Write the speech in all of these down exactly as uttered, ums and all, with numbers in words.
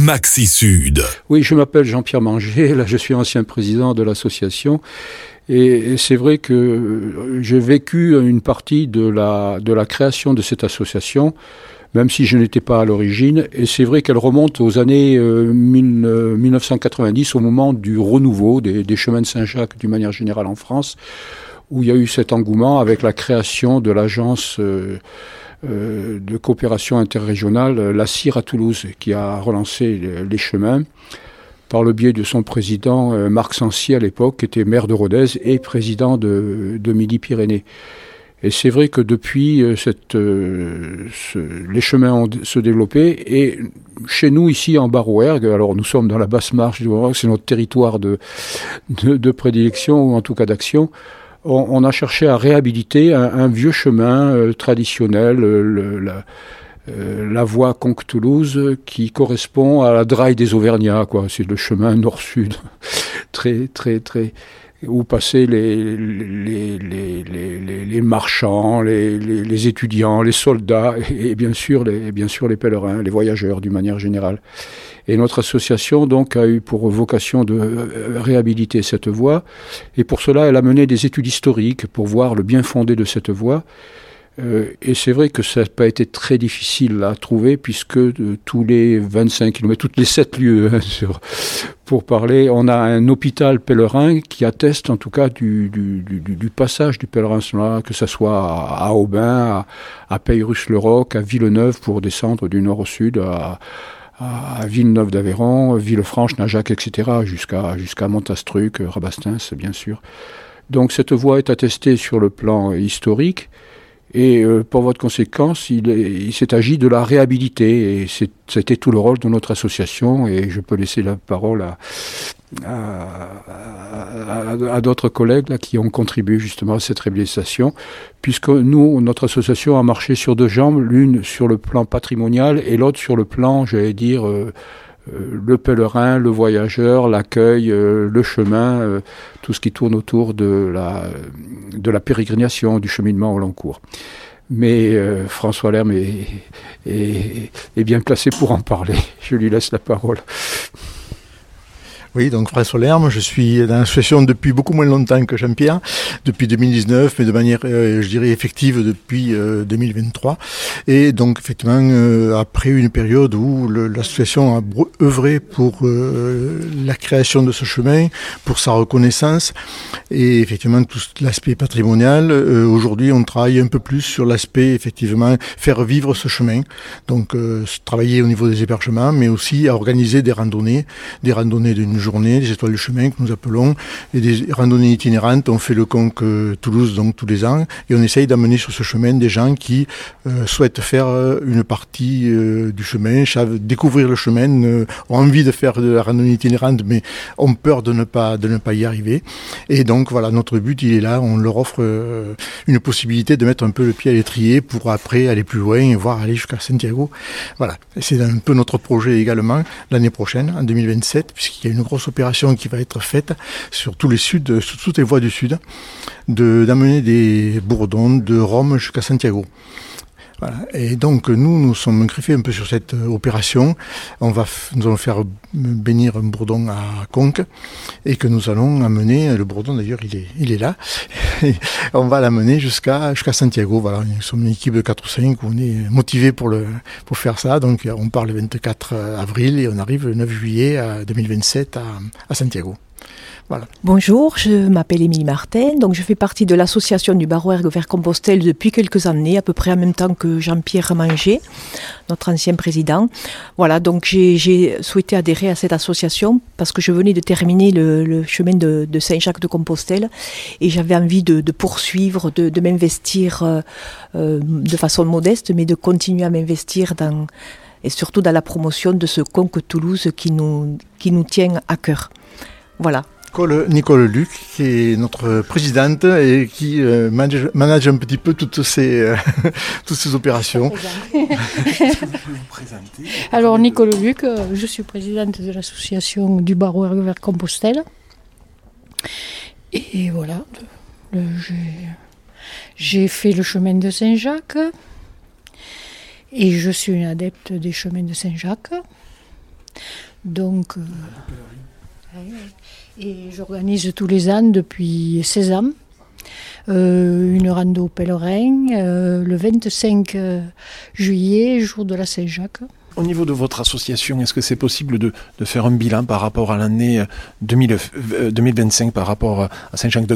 Maxi Sud. Oui, je m'appelle Jean-Pierre Manger, là je suis ancien président de l'association. Et c'est vrai que j'ai vécu une partie de la, de la création de cette association, même si je n'étais pas à l'origine. Et c'est vrai qu'elle remonte aux années euh, mille neuf cent quatre-vingt-dix, au moment du renouveau des, des chemins de Saint-Jacques d'une manière générale en France, où il y a eu cet engouement avec la création de l'agence euh, euh, de coopération interrégionale, la C I R à Toulouse, qui a relancé les, les chemins, par le biais de son président, euh, Marc Sancy à l'époque, qui était maire de Rodez et président de, de Midi-Pyrénées. Et c'est vrai que depuis, euh, cette, euh, ce, les chemins ont se développé. Et chez nous, ici, en Bas-Rouergue, alors nous sommes dans la basse marche du Bas-Rouergue, c'est notre territoire de, de, de prédilection, ou en tout cas d'action, on, on a cherché à réhabiliter un, un vieux chemin euh, traditionnel, euh, le, la, Euh, la voie Conques-Toulouse, qui correspond à la Draille des Auvergnats, quoi. C'est le chemin nord-sud, très, très, très, où passaient les, les, les, les, les, les marchands, les, les, les étudiants, les soldats, et, et bien sûr, les, bien sûr les pèlerins, les voyageurs d'une manière générale. Et notre association, donc, a eu pour vocation de réhabiliter cette voie, et pour cela, elle a mené des études historiques pour voir le bien fondé de cette voie. Euh, et c'est vrai que ça n'a pas été très difficile à trouver, puisque de tous les vingt-cinq kilomètres, toutes les sept lieues, hein, sur, pour parler, on a un hôpital pèlerin qui atteste en tout cas du, du, du, du passage du pèlerin, que ce soit à, à Aubin, à, à Peyrusse-le-Roc, à Villeneuve, pour descendre du nord au sud, à, à Villeneuve d'Aveyron, Villefranche, Najac, et cetera, jusqu'à, jusqu'à Montastruc, Rabastens, bien sûr. Donc cette voie est attestée sur le plan historique. Et euh, pour votre conséquence, il, est, il s'est agi de la réhabiliter. Et c'est, c'était tout le rôle de notre association. Et je peux laisser la parole à, à, à, à d'autres collègues là, qui ont contribué justement à cette réhabilitation. Puisque nous, notre association a marché sur deux jambes, l'une sur le plan patrimonial et l'autre sur le plan, j'allais dire, euh, euh, le pèlerin, le voyageur, l'accueil, euh, le chemin, euh, tout ce qui tourne autour de la, de la pérégrination, du cheminement au long cours. Mais euh, François Lerme est, est, est bien placé pour en parler. Je lui laisse la parole. Oui, donc François Lerme, je suis dans l'association depuis beaucoup moins longtemps que Jean-Pierre, depuis deux mille dix-neuf, mais de manière, euh, je dirais, effective depuis euh, deux mille vingt-trois. Et donc, effectivement, euh, après une période où le, l'association a œuvré pour euh, la création de ce chemin, pour sa reconnaissance, et effectivement, tout l'aspect patrimonial, euh, aujourd'hui, on travaille un peu plus sur l'aspect, effectivement, faire vivre ce chemin. Donc, euh, travailler au niveau des hébergements, mais aussi à organiser des randonnées, des randonnées d'une journée, des étoiles du chemin que nous appelons, et des randonnées itinérantes. On fait le Conques Toulouse donc tous les ans, et on essaye d'amener sur ce chemin des gens qui euh, souhaitent faire une partie euh, du chemin, découvrir le chemin, euh, ont envie de faire de la randonnée itinérante, mais ont peur de ne pas de ne pas y arriver. Et donc voilà, notre but il est là, on leur offre euh, une possibilité de mettre un peu le pied à l'étrier pour après aller plus loin et voir aller jusqu'à Santiago. Voilà, et c'est un peu notre projet également l'année prochaine, en deux mille vingt-sept, puisqu'il y a une grosse opération qui va être faite sur tous les suds, sur toutes les voies du sud, de, d'amener des bourdons de Rome jusqu'à Santiago. Voilà. Et donc nous, nous sommes greffés un peu sur cette opération. On va, nous allons faire bénir un bourdon à Conques et que nous allons amener, le bourdon d'ailleurs il est, il est là, et on va l'amener jusqu'à, jusqu'à Santiago. Voilà. Nous sommes une équipe de quatre ou cinq où on est motivés pour, le, pour faire ça. Donc on part le vingt-quatre avril et on arrive le neuf juillet deux mille vingt-sept à, à Santiago. Voilà. Bonjour, je m'appelle Émilie Martin, donc je fais partie de l'association du Bas-Rouergue vers Compostelle depuis quelques années, à peu près en même temps que Jean-Pierre Manger, notre ancien président. Voilà, donc j'ai, j'ai souhaité adhérer à cette association parce que je venais de terminer le, le chemin de, de Saint-Jacques-de-Compostelle et j'avais envie de, de poursuivre, de, de m'investir euh, euh, de façon modeste, mais de continuer à m'investir dans, et surtout dans la promotion de ce Conques Toulouse qui nous, qui nous tient à cœur. Voilà. Nicole, Nicole Luc, qui est notre présidente et qui euh, manage, manage un petit peu toutes ces, euh, toutes ces opérations. Alors, Nicole Luc, je suis présidente de l'association du Bas-Rouergue vers Compostelle. Et voilà, le, j'ai, j'ai fait le chemin de Saint-Jacques et je suis une adepte des chemins de Saint-Jacques. Donc, euh, et j'organise tous les ans depuis seize ans euh, une rando pèlerin euh, le vingt-cinq juillet, jour de la Saint-Jacques. Au niveau de votre association, est-ce que c'est possible de, de faire un bilan par rapport à l'année deux mille vingt-cinq, par rapport à Saint-Jacques-de-Compostelle ?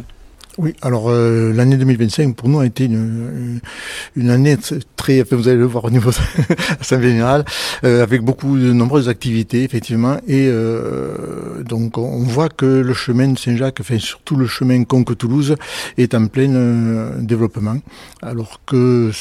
Oui, alors euh, l'année deux mille vingt-cinq pour nous a été une, une année très, enfin, vous allez le voir au niveau assez général, euh, avec beaucoup de nombreuses activités effectivement, et euh, donc on voit que le chemin de Saint-Jacques, enfin surtout le chemin Conques-Toulouse, est en plein euh, développement, alors que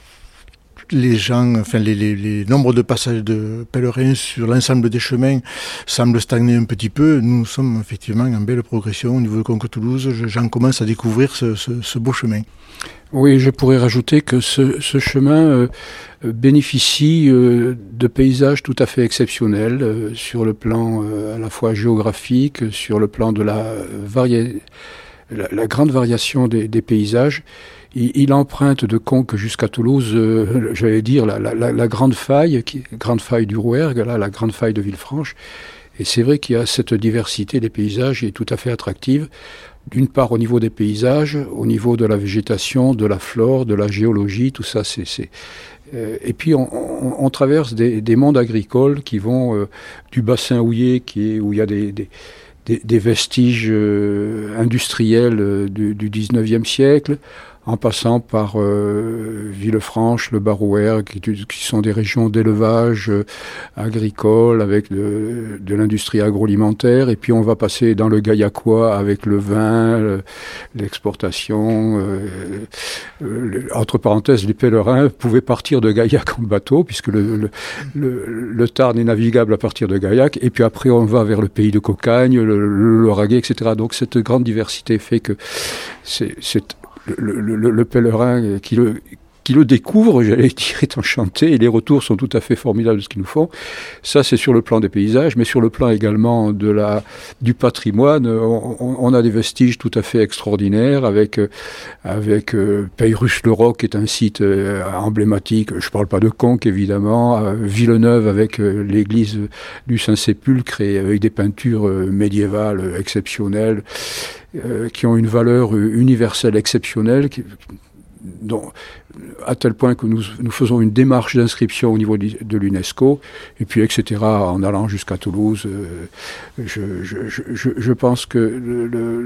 les gens, enfin les, les, les nombres de passages de pèlerins sur l'ensemble des chemins semblent stagner un petit peu. Nous sommes effectivement en belle progression au niveau de Conques-Toulouse. J'en commence à découvrir ce, ce, ce beau chemin. Oui, je pourrais rajouter que ce, ce chemin euh, bénéficie euh, de paysages tout à fait exceptionnels euh, sur le plan euh, à la fois géographique, sur le plan de la, vari... la, la grande variation des, des paysages. Il emprunte de Conques jusqu'à Toulouse, euh, j'allais dire, la, la, la grande faille, qui, grande faille du Rouergue, là, la grande faille de Villefranche. Et c'est vrai qu'il y a cette diversité des paysages qui est tout à fait attractive. D'une part au niveau des paysages, au niveau de la végétation, de la flore, de la géologie, tout ça, c'est... c'est euh, et puis on, on, on traverse des, des mondes agricoles qui vont euh, du bassin houiller, qui est, où il y a des... des Des, des vestiges euh, industriels euh, du, du dix-neuvième siècle, en passant par euh, Villefranche, le Bas-Rouergue, qui, qui sont des régions d'élevage euh, agricole avec de, de l'industrie agroalimentaire, et puis on va passer dans le Gaillacois avec le vin, le, l'exportation. Euh, euh, entre parenthèses, les pèlerins pouvaient partir de Gaillac en bateau, puisque le, le, le, le Tarn est navigable à partir de Gaillac, et puis après on va vers le pays de Cocagne, le, le Lauragais, et cetera. Donc cette grande diversité fait que c'est... c'est Le, le, le pèlerin qui le, qui le découvre, j'allais dire, est enchanté, et les retours sont tout à fait formidables de ce qu'ils nous font. Ça, c'est sur le plan des paysages, mais sur le plan également de la, du patrimoine, on, on a des vestiges tout à fait extraordinaires, avec, avec euh, Peyrus-le-Roc, qui est un site euh, emblématique. Je ne parle pas de Conques, évidemment. Euh, Villeneuve, avec euh, l'église du Saint-Sépulcre, et avec des peintures euh, médiévales euh, exceptionnelles, euh, qui ont une valeur euh, universelle exceptionnelle, qui, dont, à tel point que nous, nous faisons une démarche d'inscription au niveau de l'UNESCO, et puis et cetera, en allant jusqu'à Toulouse. Euh, je, je, je, je pense que le, le,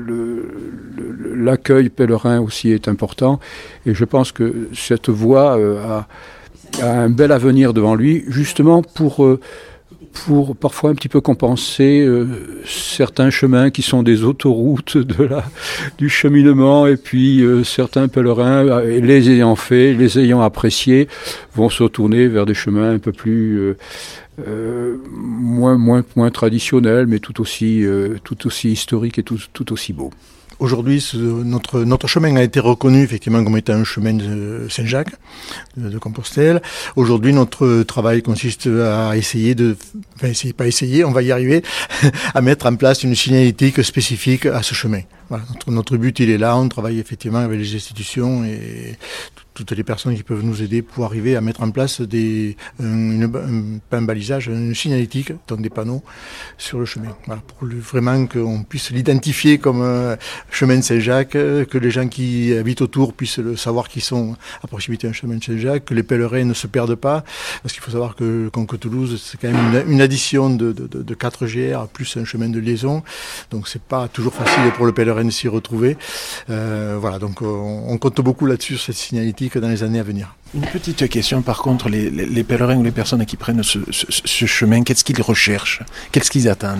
le, l'accueil pèlerin aussi est important, et je pense que cette voie euh, a, a un bel avenir devant lui, justement pour... Euh, pour parfois un petit peu compenser euh, certains chemins qui sont des autoroutes de la, du cheminement, et puis euh, certains pèlerins, euh, les ayant fait, les ayant appréciés, vont se tourner vers des chemins un peu plus euh, euh, moins, moins, moins traditionnels, mais tout aussi, euh, tout aussi historiques et tout, tout aussi beaux. Aujourd'hui, ce, notre, notre chemin a été reconnu effectivement comme étant un chemin de Saint-Jacques, de, de Compostelle. Aujourd'hui, notre travail consiste à essayer de, enfin essayer, pas essayer, on va y arriver, à mettre en place une signalétique spécifique à ce chemin. Voilà, notre, notre but, il est là. On travaille effectivement avec les institutions et toutes les personnes qui peuvent nous aider pour arriver à mettre en place des, une, un, pas un balisage, une signalétique, donc des panneaux sur le chemin. Voilà, pour le, vraiment qu'on puisse l'identifier comme euh, chemin de Saint-Jacques, que les gens qui habitent autour puissent le savoir qu'ils sont à proximité d'un chemin de Saint-Jacques, que les pèlerins ne se perdent pas, parce qu'il faut savoir que Conques-Toulouse, c'est quand même une, une addition de, de, de, de quatre G R plus un chemin de liaison, donc c'est pas toujours facile pour le pèlerin de s'y retrouver. Euh, voilà, donc on, on compte beaucoup là-dessus, cette signalétique, dans les années à venir. Une petite question, par contre, les, les, les pèlerins ou les personnes qui prennent ce, ce, ce chemin, qu'est-ce qu'ils recherchent? Qu'est-ce qu'ils attendent?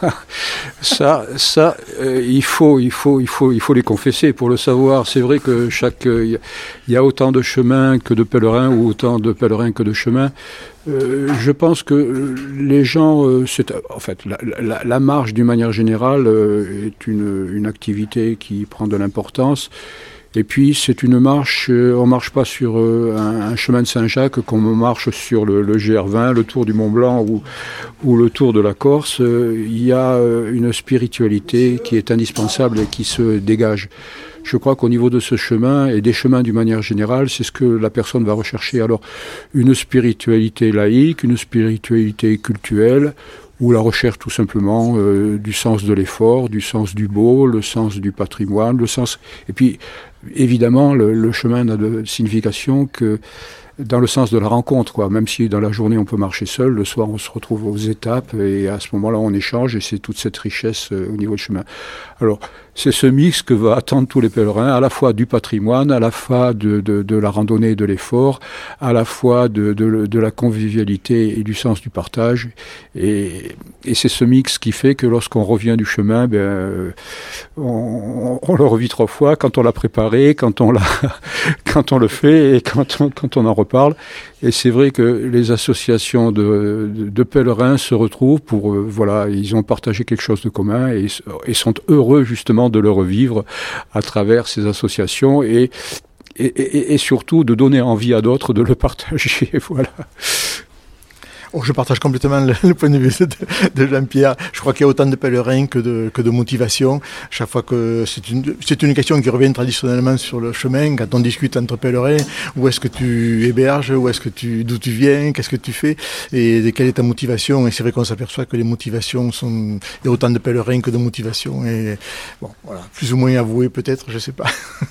Ça, ça, euh, il faut, il faut, il faut, il faut les confesser pour le savoir. C'est vrai que chaque, il euh, y, y a autant de chemins que de pèlerins, ou autant de pèlerins que de chemins. Euh, je pense que les gens, euh, c'est, en fait, la, la, la marche d'une manière générale euh, est une, une activité qui prend de l'importance. Et puis c'est une marche, euh, on ne marche pas sur euh, un, un chemin de Saint-Jacques comme on marche sur le, le G R vingt, le Tour du Mont-Blanc ou, ou le Tour de la Corse. Euh, il y a euh, une spiritualité qui est indispensable et qui se dégage. je crois qu'au niveau de ce chemin et des chemins d'une manière générale, c'est ce que la personne va rechercher. Alors, une spiritualité laïque, une spiritualité cultuelle, ou la recherche tout simplement euh, du sens de l'effort, du sens du beau, le sens du patrimoine, le sens... Et puis, évidemment, le, le chemin n'a de signification que dans le sens de la rencontre, quoi. Même si dans la journée on peut marcher seul, le soir on se retrouve aux étapes et à ce moment-là on échange et c'est toute cette richesse euh, au niveau du chemin. Alors, c'est ce mix que va attendre tous les pèlerins, à la fois du patrimoine, à la fois de, de, de la randonnée et de l'effort, à la fois de, de, de la convivialité et du sens du partage. Et, et c'est ce mix qui fait que lorsqu'on revient du chemin, ben, on, on le revit trois fois, quand on l'a préparé, quand on, l'a, quand on le fait et quand on, quand on en reparle. Et c'est vrai que les associations de, de, de pèlerins se retrouvent pour, euh, voilà, ils ont partagé quelque chose de commun et, et sont heureux justement de le revivre à travers ces associations et, et, et, et surtout de donner envie à d'autres de le partager, voilà. Oh, je partage complètement le, le point de vue de, de Jean-Pierre. Je crois qu'il y a autant de pèlerins que de, que de motivation. Chaque fois que c'est une, c'est une question qui revient traditionnellement sur le chemin, quand on discute entre pèlerins, où est-ce que tu héberges, où est-ce que tu, d'où tu viens, qu'est-ce que tu fais, et quelle est ta motivation. Et c'est vrai qu'on s'aperçoit que les motivations sont, il y a autant de pèlerins que de motivations. Et bon, voilà, plus ou moins avoué peut-être, je sais pas.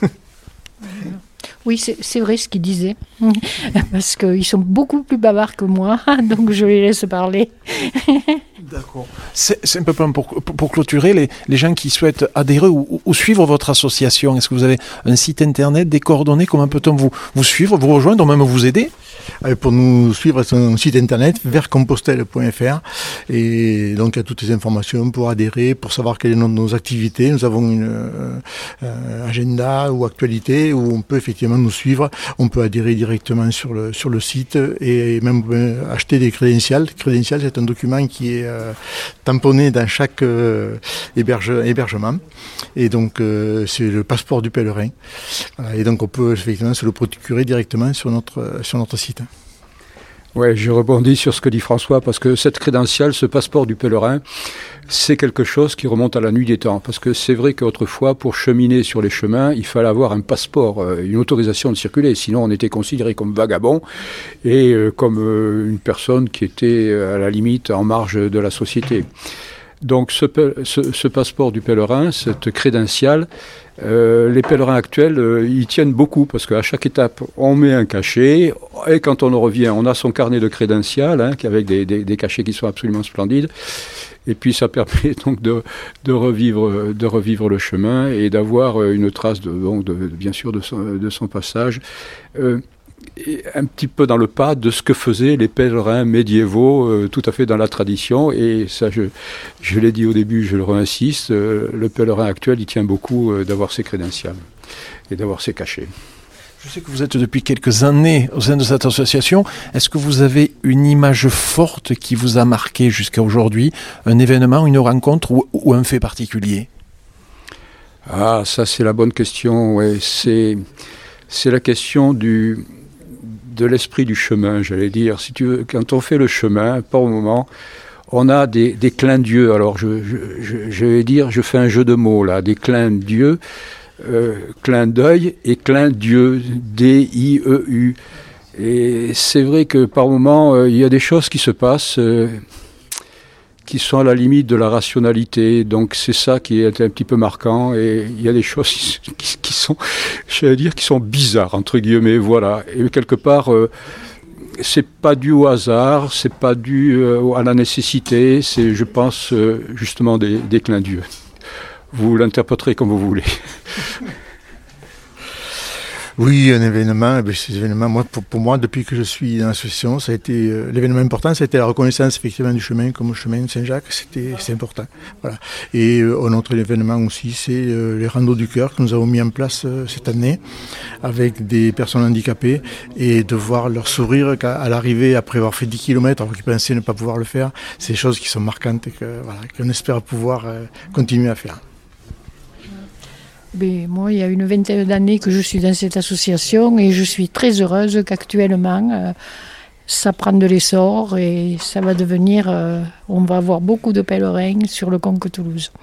Oui, c'est, c'est vrai ce qu'ils disaient, parce qu'ils sont beaucoup plus bavards que moi, donc je les laisse parler. D'accord. C'est, c'est un peu pour, pour, pour clôturer, les, les gens qui souhaitent adhérer ou, ou suivre votre association, est-ce que vous avez un site internet, des coordonnées, comment peut-on vous, vous suivre, vous rejoindre, ou même vous aider ? Pour nous suivre, c'est un site internet, vers compostelle point f r, et donc il y a toutes les informations pour adhérer, pour savoir quelles sont nos activités. Nous avons une euh, euh, agenda ou actualité où on peut effectivement nous suivre. On peut adhérer directement sur le sur le site et même euh, acheter des crédentials. Crédentials, c'est un document qui est euh, tamponné dans chaque euh, héberge, hébergement, et donc euh, c'est le passeport du pèlerin. Voilà, et donc on peut effectivement se le procurer directement sur notre sur notre site. Ouais, je rebondis sur ce que dit François, parce que cette crédentiale, ce passeport du pèlerin, c'est quelque chose qui remonte à la nuit des temps. Parce que c'est vrai qu'autrefois, pour cheminer sur les chemins, il fallait avoir un passeport, une autorisation de circuler. Sinon, on était considéré comme vagabond et comme une personne qui était à la limite en marge de la société. Donc ce, ce, ce passeport du pèlerin, cette crédentiale, euh, les pèlerins actuels euh, y tiennent beaucoup parce qu'à chaque étape, on met un cachet et quand on revient, on a son carnet de crédential hein, avec des, des, des cachets qui sont absolument splendides. Et puis ça permet donc de, de, revivre, de revivre le chemin et d'avoir une trace, de, bon, de, bien sûr, de son, de son passage. Euh, Et un petit peu dans le pas de ce que faisaient les pèlerins médiévaux, euh, tout à fait dans la tradition. Et ça, je, je l'ai dit au début, je le réinsiste, euh, le pèlerin actuel, il tient beaucoup euh, d'avoir ses crédentials et d'avoir ses cachets. Je sais que vous êtes depuis quelques années au sein de cette association. Est-ce que vous avez une image forte qui vous a marqué jusqu'à aujourd'hui, un événement, une rencontre ou, ou un fait particulier ? Ah, ça c'est la bonne question, ouais. C'est, c'est la question du... de l'esprit du chemin, j'allais dire. Si tu veux, quand on fait le chemin, par moment, on a des, des clins d'yeux. Alors, je, je, je vais dire, je fais un jeu de mots là, des clins d'yeux, euh, clin d'œil et clin d'yeux, D I E U. Et c'est vrai que par moment, euh, il y a des choses qui se passent euh, qui sont à la limite de la rationalité. Donc c'est ça qui est un petit peu marquant. Et il y a des choses qui, qui sont, j'allais dire, qui sont bizarres, entre guillemets, voilà. Et quelque part, euh, c'est pas dû au hasard, c'est pas dû euh, à la nécessité, c'est, je pense, euh, justement des, des clins d'yeux. Vous l'interpréterez comme vous voulez. Oui, un événement, eh ces événements, moi, pour, pour moi, depuis que je suis dans l'association, ça a été, euh, l'événement important, ça a été la reconnaissance, effectivement, du chemin, comme le chemin de Saint-Jacques, c'était, c'est important. Voilà. Et, euh, un autre événement aussi, c'est, euh, les randos du cœur que nous avons mis en place, euh, cette année, avec des personnes handicapées, et de voir leur sourire à l'arrivée, après avoir fait dix kilomètres, alors qu'ils pensaient ne pas pouvoir le faire, c'est des choses qui sont marquantes et que, voilà, qu'on espère pouvoir, euh, continuer à faire. Mais moi, il y a une vingtaine d'années que je suis dans cette association et je suis très heureuse qu'actuellement, euh, ça prend de l'essor et ça va devenir, euh, on va avoir beaucoup de pèlerins sur le Conque Toulouse.